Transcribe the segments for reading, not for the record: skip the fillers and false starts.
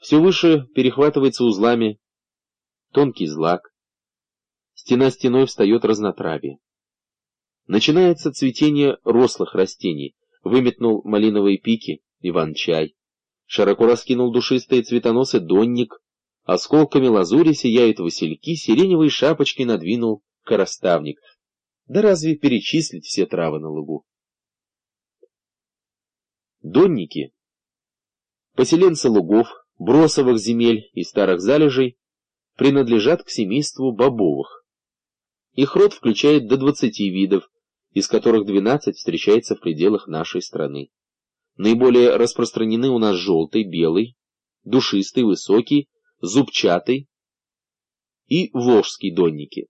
Все выше перехватывается узлами тонкий злак. Стена стеной встает разнотравие. Начинается цветение рослых растений. Выметнул малиновые пики иван-чай. Широко раскинул душистые цветоносы донник. Осколками лазури сияют васильки, сиреневые шапочки надвинул коростовник. Да разве перечислить все травы на лугу? Донники, поселенцы лугов, бросовых земель и старых залежей, принадлежат к семейству бобовых. Их род включает до 20 видов, из которых 12 встречается в пределах нашей страны. Наиболее распространены у нас желтый, белый, душистый, высокий, зубчатый и волжский донники.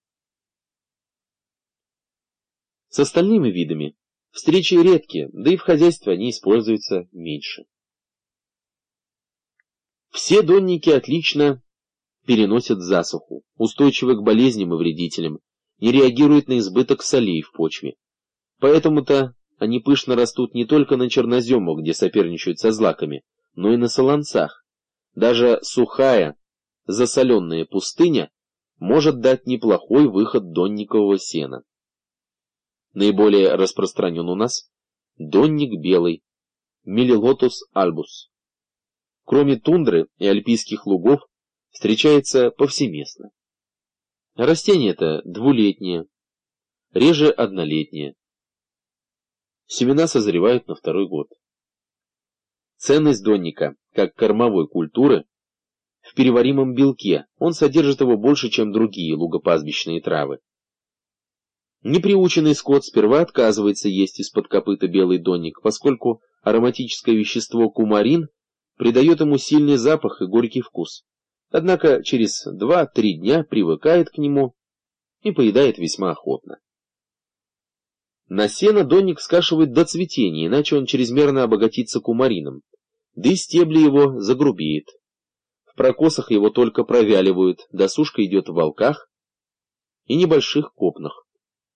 С остальными видами встречи редкие, да и в хозяйстве они используются меньше. Все донники отлично переносят засуху, устойчивы к болезням и вредителям, не реагируют на избыток солей в почве. Поэтому-то они пышно растут не только на черноземах, где соперничают со злаками, но и на солонцах. Даже сухая, засоленная пустыня может дать неплохой выход донникового сена. Наиболее распространен у нас донник белый, Мелилотус альбус. Кроме тундры и альпийских лугов, встречается повсеместно. Растение это двулетнее, реже однолетнее. Семена созревают на второй год. Ценность донника, как кормовой культуры, в переваримом белке. Он содержит его больше, чем другие лугопастбищные травы. Неприученный скот сперва отказывается есть из-под копыта белый донник, поскольку ароматическое вещество кумарин придает ему сильный запах и горький вкус. Однако через 2-3 дня привыкает к нему и поедает весьма охотно. На сено донник скашивают до цветения, иначе он чрезмерно обогатится кумарином, да и стебли его загрубеют. В прокосах его только провяливают, досушка идет в волках и небольших копнах.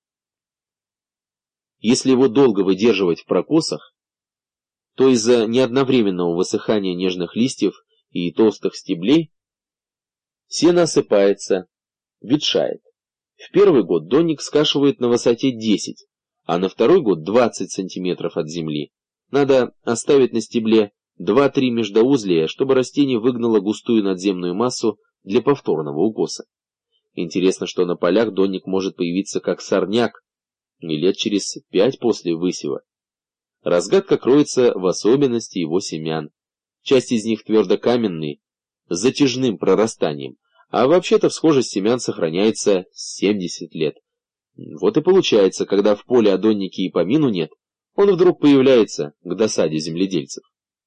Если его долго выдерживать в прокосах, то из-за неодновременного высыхания нежных листьев и толстых стеблей сено осыпается, ветшает. В первый год донник скашивают на высоте 10, а на второй год 20 сантиметров от земли. Надо оставить на стебле 2-3 междоузлия, чтобы растение выгнало густую надземную массу для повторного укоса. Интересно, что на полях донник может появиться как сорняк и лет через 5 после высева. Разгадка кроется в особенности его семян. Часть из них твердокаменные, с затяжным прорастанием, а вообще-то всхожесть семян сохраняется 70 лет. Вот и получается, когда в поле о доннике и помину нет, он вдруг появляется к досаде земледельцев.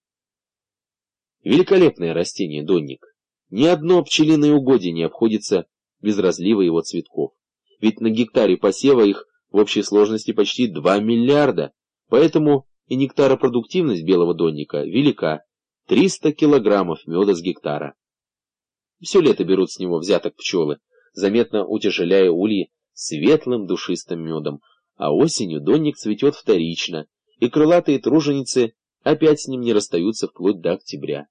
Великолепное растение донник. Ни одно пчелиное угодье не обходится без разлива его цветков. Ведь на гектаре посева их в общей сложности почти 2 миллиарда, поэтому и нектаропродуктивность белого донника велика — 300 килограммов меда с гектара. Все лето берут с него взяток пчелы, заметно утяжеляя ульи светлым душистым медом, а осенью донник цветет вторично, и крылатые труженицы опять с ним не расстаются вплоть до октября.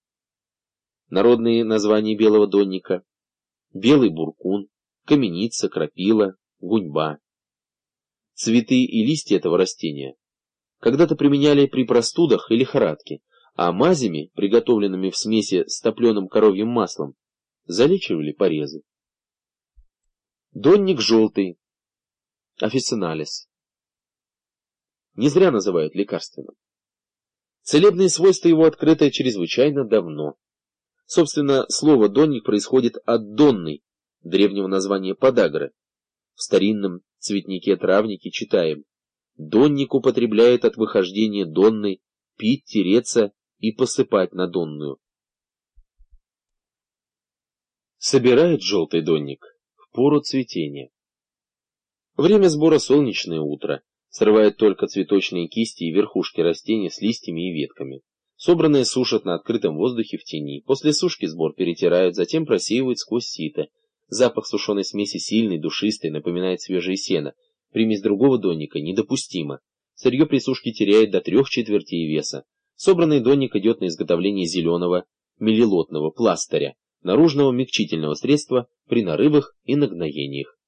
Народные названия белого донника: белый буркун, каменица, крапила, гуньба. Цветы и листья этого растения когда-то применяли при простудах и лихорадке, а мазями, приготовленными в смеси с топленым коровьим маслом, залечивали порезы. Донник желтый, официналис. Не зря называют лекарственным. Целебные свойства его открыты чрезвычайно давно. Собственно, слово «донник» происходит от «донный», древнего названия подагры. В старинном цветнике-травнике читаем: «Донник употребляет от выхождения донной пить, тереться и посыпать на донную». Собирает желтый донник в пору цветения. Время сбора — солнечное утро. Срывают только цветочные кисти и верхушки растений с листьями и ветками. Собранные сушат на открытом воздухе в тени. После сушки сбор перетирают, затем просеивают сквозь сито. Запах сушеной смеси сильный, душистый, напоминает свежее сено. Примесь другого донника недопустима. Сырье при сушке теряет до 3/4 веса. Собранный донник идет на изготовление зеленого, мелилотного пластыря, наружного мягчительного средства при нарывах и нагноениях.